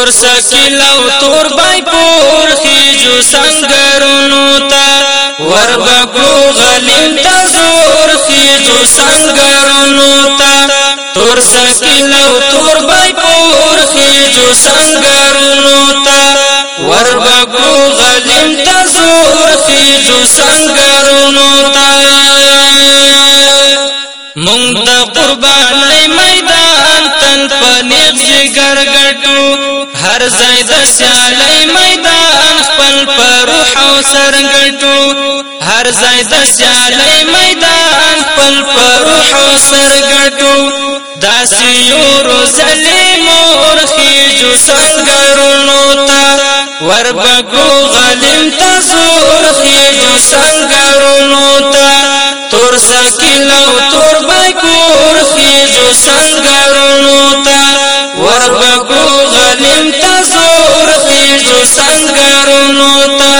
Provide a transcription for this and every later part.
تور سکیل او تور بای پور خیجو سنگرونو تا وربکو غلیم تا زور خیجو سنگرونو تا تور سکیل او تور بای پور خیجو سنگرونو تا وربکو غلیم تا زور خیجو سنگرونو تا مونږ د قربانای میدان تن پنیغ جگر ګټو هر ځای د سیالای میدان خپل پر روح او سر ګټو هر ځای د سیالای میدان خپل پر روح او سر ګټو داسې یو ظالمور خیجو سنگرونو تا وربکو غلیم تا زور خیجو سنگرونو تا تور سکیل او تور بایکور خیجو سنگرونو تا وربکو غلیم تا زور خیجو سنگرونو تا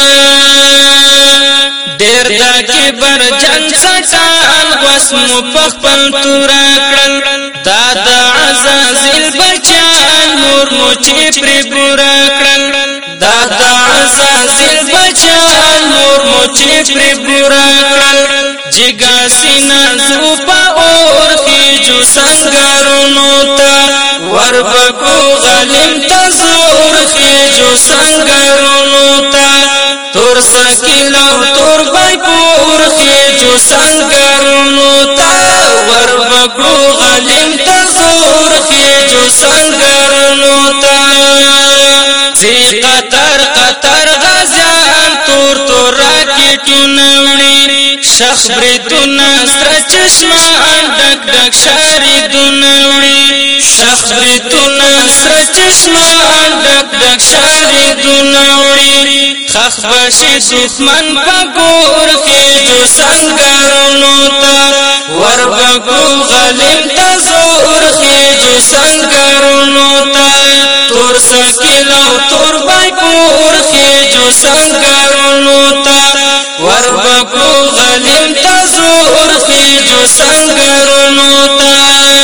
دیر دا کبر جن سٹان غسمو پخپل تورا کړل دا د عزازیل بچان نور موچی پری بورا کړل دا د عزازیل بچان نور موچی پری بورا کړل جگا سینا زو پا اور خیجو سنگرونو تا وربکو غلیم تا زور خیجو سنگرونو تا تور سکیل او تور بای پور خیجو سنگرونو تا وربکو غلیم تا زور خیجو سنگرونو تا زی قطر قطر غازیان تور تور راکیٹو نوڑی شخ بریتونا سر چشمان ڈک ڈک شاری دونوڑی شخ بریتونا سر چشمان ڈک ڈک شاری دونوڑی خخ باشی دشمن پگور خیجو سنگرونو تا وربکو غلیم تا زور خیجو سنگرونو تا تور سکیل او تور بای پور خیجو سنگرونو تا وربکو غلیم تا زور خیجو سنگرونو تا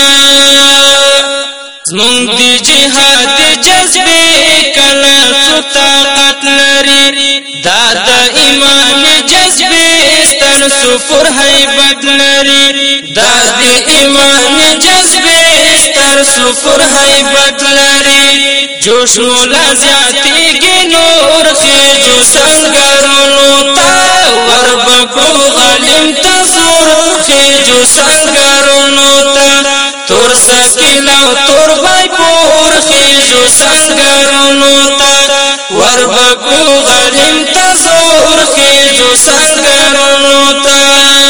زمونږ دی جهاد جذبه کله څو طاقت لري دا د ایمان جذبه ستر سفر هیبت لري دا د ایمان جذبه ستر سفر هیبت لري جوش مولا زیاتیږي نور خیجو سنگرونو تا وربکو غلیم تا زور خیجو سنگرونو تا تور سکیل او تور بای پور خیجو سنگرونو تا وربکو غلیم تا زور خیجو سنگرونو تا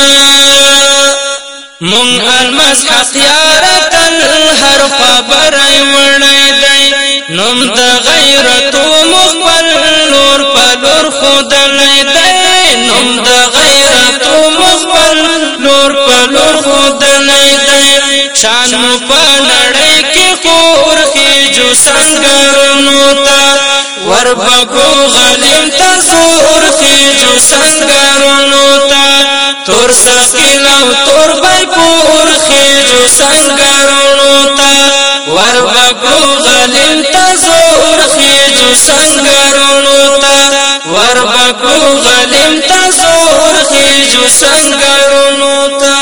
مونږ المسحق یارتن هر خبرای وړی دی نوم د غیرتو مخبل نور پلور خودلی دی نوم د غیرتو مخبل نور پلور خودلی دی شان مو په نړۍ کې خور خیجو سنگرونو تا وربکو غلیم تا زور خیجو سنگرونو تا تور سکیل او تور بای پور خیجو سنگرونو تا وربکو غلیم تا زور خیجو سنگرونو تا وربکو غلیم تا زور خیجو سنگرونو تا